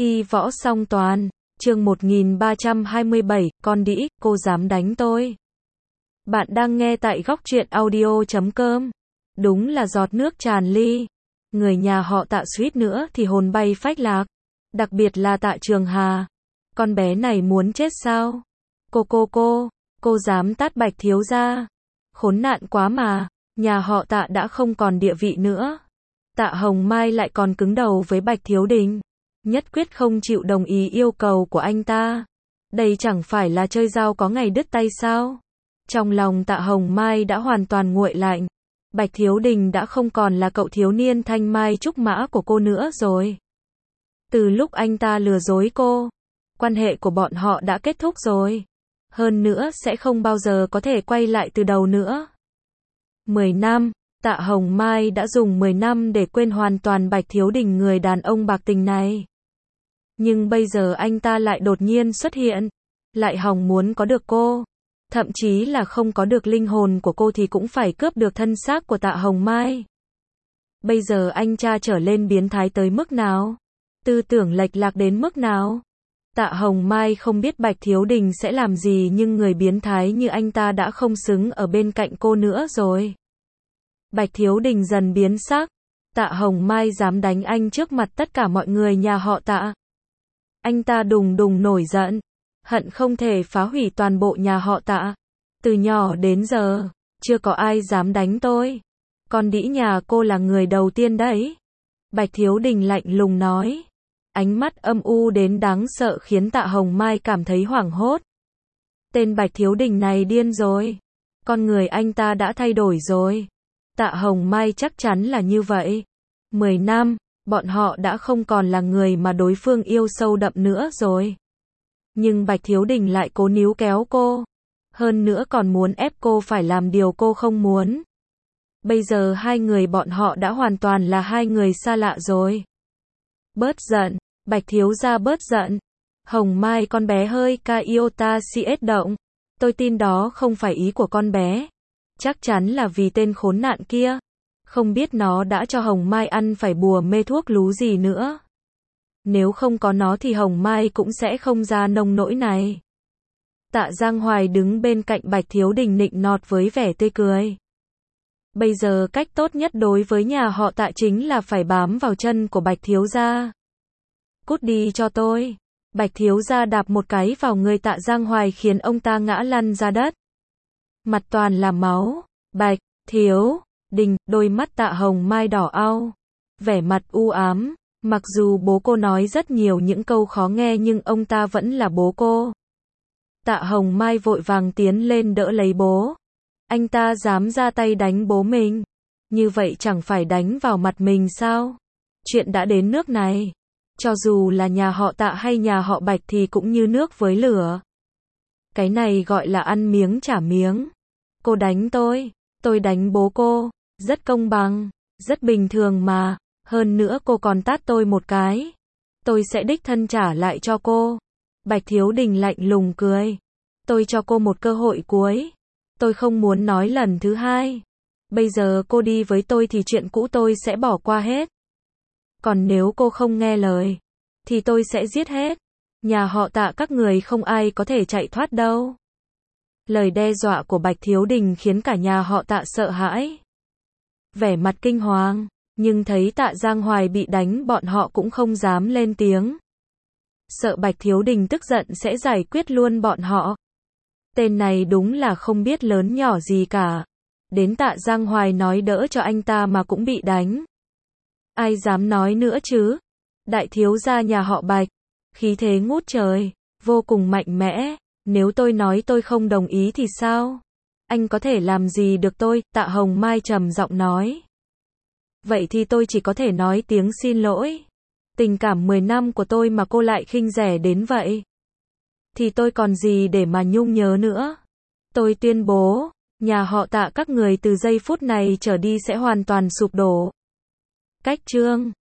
Y võ song toàn, chương 1327, con đĩ, cô dám đánh tôi. Bạn đang nghe tại góc truyện audio.com. Đúng là giọt nước tràn ly. Người nhà họ Tạ suýt nữa thì hồn bay phách lạc. Đặc biệt là Tạ Trường Hà. Con bé này muốn chết sao? Cô dám tát Bạch thiếu gia. Khốn nạn quá mà, nhà họ Tạ đã không còn địa vị nữa. Tạ Hồng Mai lại còn cứng đầu với Bạch Thiếu Đình. Nhất quyết không chịu đồng ý yêu cầu của anh ta. Đây chẳng phải là chơi dao có ngày đứt tay sao? Trong lòng Tạ Hồng Mai đã hoàn toàn nguội lạnh. Bạch Thiếu Đình đã không còn là cậu thiếu niên thanh mai trúc mã của cô nữa rồi. Từ lúc anh ta lừa dối cô, quan hệ của bọn họ đã kết thúc rồi. Hơn nữa sẽ không bao giờ có thể quay lại từ đầu nữa. 10 năm, Tạ Hồng Mai đã dùng 10 năm để quên hoàn toàn Bạch Thiếu Đình, người đàn ông bạc tình này. Nhưng bây giờ anh ta lại đột nhiên xuất hiện, lại hòng muốn có được cô. Thậm chí là không có được linh hồn của cô thì cũng phải cướp được thân xác của Tạ Hồng Mai. Bây giờ anh cha trở lên biến thái tới mức nào? Tư tưởng lệch lạc đến mức nào? Tạ Hồng Mai không biết Bạch Thiếu Đình sẽ làm gì, nhưng người biến thái như anh ta đã không xứng ở bên cạnh cô nữa rồi. Bạch Thiếu Đình dần biến sắc. Tạ Hồng Mai dám đánh anh trước mặt tất cả mọi người nhà họ Tạ. Anh ta đùng đùng nổi giận, hận không thể phá hủy toàn bộ nhà họ Tạ. Từ nhỏ đến giờ, chưa có ai dám đánh tôi. Con đĩ nhà cô là người đầu tiên đấy. Bạch Thiếu Đình lạnh lùng nói. Ánh mắt âm u đến đáng sợ khiến Tạ Hồng Mai cảm thấy hoảng hốt. Tên Bạch Thiếu Đình này điên rồi. Con người anh ta đã thay đổi rồi. Tạ Hồng Mai chắc chắn là như vậy. 10 năm, bọn họ đã không còn là người mà đối phương yêu sâu đậm nữa rồi. Nhưng Bạch Thiếu Đình lại cố níu kéo cô. Hơn nữa còn muốn ép cô phải làm điều cô không muốn. Bây giờ hai người bọn họ đã hoàn toàn là hai người xa lạ rồi. Bớt giận, Bạch thiếu gia bớt giận. Hồng Mai con bé hơi ca iota cs động. Tôi tin đó không phải ý của con bé. Chắc chắn là vì tên khốn nạn kia. Không biết nó đã cho Hồng Mai ăn phải bùa mê thuốc lú gì nữa. Nếu không có nó thì Hồng Mai cũng sẽ không ra nông nỗi này. Tạ Giang Hoài đứng bên cạnh Bạch Thiếu Đình nịnh nọt với vẻ tươi cười. Bây giờ cách tốt nhất đối với nhà họ Tạ chính là phải bám vào chân của Bạch thiếu gia. Cút đi cho tôi. Bạch thiếu gia đạp một cái vào người Tạ Giang Hoài khiến ông ta ngã lăn ra đất. Mặt toàn là máu. Bạch Thiếu Đình, đôi mắt Tạ Hồng Mai đỏ au, vẻ mặt u ám. Mặc dù bố cô nói rất nhiều những câu khó nghe nhưng ông ta vẫn là bố cô. Tạ Hồng Mai vội vàng tiến lên đỡ lấy bố. Anh ta dám ra tay đánh bố mình. Như vậy chẳng phải đánh vào mặt mình sao? Chuyện đã đến nước này. Cho dù là nhà họ Tạ hay nhà họ Bạch thì cũng như nước với lửa. Cái này gọi là ăn miếng trả miếng. Cô đánh tôi đánh bố cô. Rất công bằng, rất bình thường mà. Hơn nữa cô còn tát tôi một cái. Tôi sẽ đích thân trả lại cho cô. Bạch Thiếu Đình lạnh lùng cười. Tôi cho cô một cơ hội cuối. Tôi không muốn nói lần thứ hai. Bây giờ cô đi với tôi thì chuyện cũ tôi sẽ bỏ qua hết. Còn nếu cô không nghe lời, thì tôi sẽ giết hết. Nhà họ Tạ các người không ai có thể chạy thoát đâu. Lời đe dọa của Bạch Thiếu Đình khiến cả nhà họ Tạ sợ hãi. Vẻ mặt kinh hoàng, nhưng thấy Tạ Giang Hoài bị đánh bọn họ cũng không dám lên tiếng. Sợ Bạch Thiếu Đình tức giận sẽ giải quyết luôn bọn họ. Tên này đúng là không biết lớn nhỏ gì cả. Đến Tạ Giang Hoài nói đỡ cho anh ta mà cũng bị đánh. Ai dám nói nữa chứ? Đại thiếu gia nhà họ Bạch, khí thế ngút trời, vô cùng mạnh mẽ. Nếu tôi nói tôi không đồng ý thì sao? Anh có thể làm gì được tôi? Tạ Hồng Mai trầm giọng nói. Vậy thì tôi chỉ có thể nói tiếng xin lỗi. Tình cảm 10 năm của tôi mà cô lại khinh rẻ đến vậy. Thì tôi còn gì để mà nhung nhớ nữa. Tôi tuyên bố, nhà họ Tạ các người từ giây phút này trở đi sẽ hoàn toàn sụp đổ. Cách chương